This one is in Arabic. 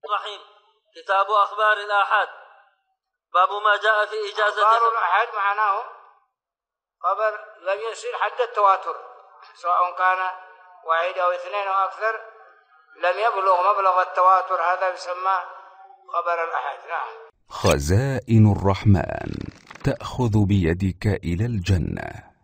الرحيم. كتاب أخبار الآحاد. باب ما جاء في إجازة أخبار الآحاد معناه خبر لم يصل حد التواتر، سواء كان واحد أو اثنين أو أكثر، لم يبلغ مبلغ التواتر، هذا يسمى خبر الآحاد. نعم. خزائن الرحمن تأخذ بيدك إلى الجنة.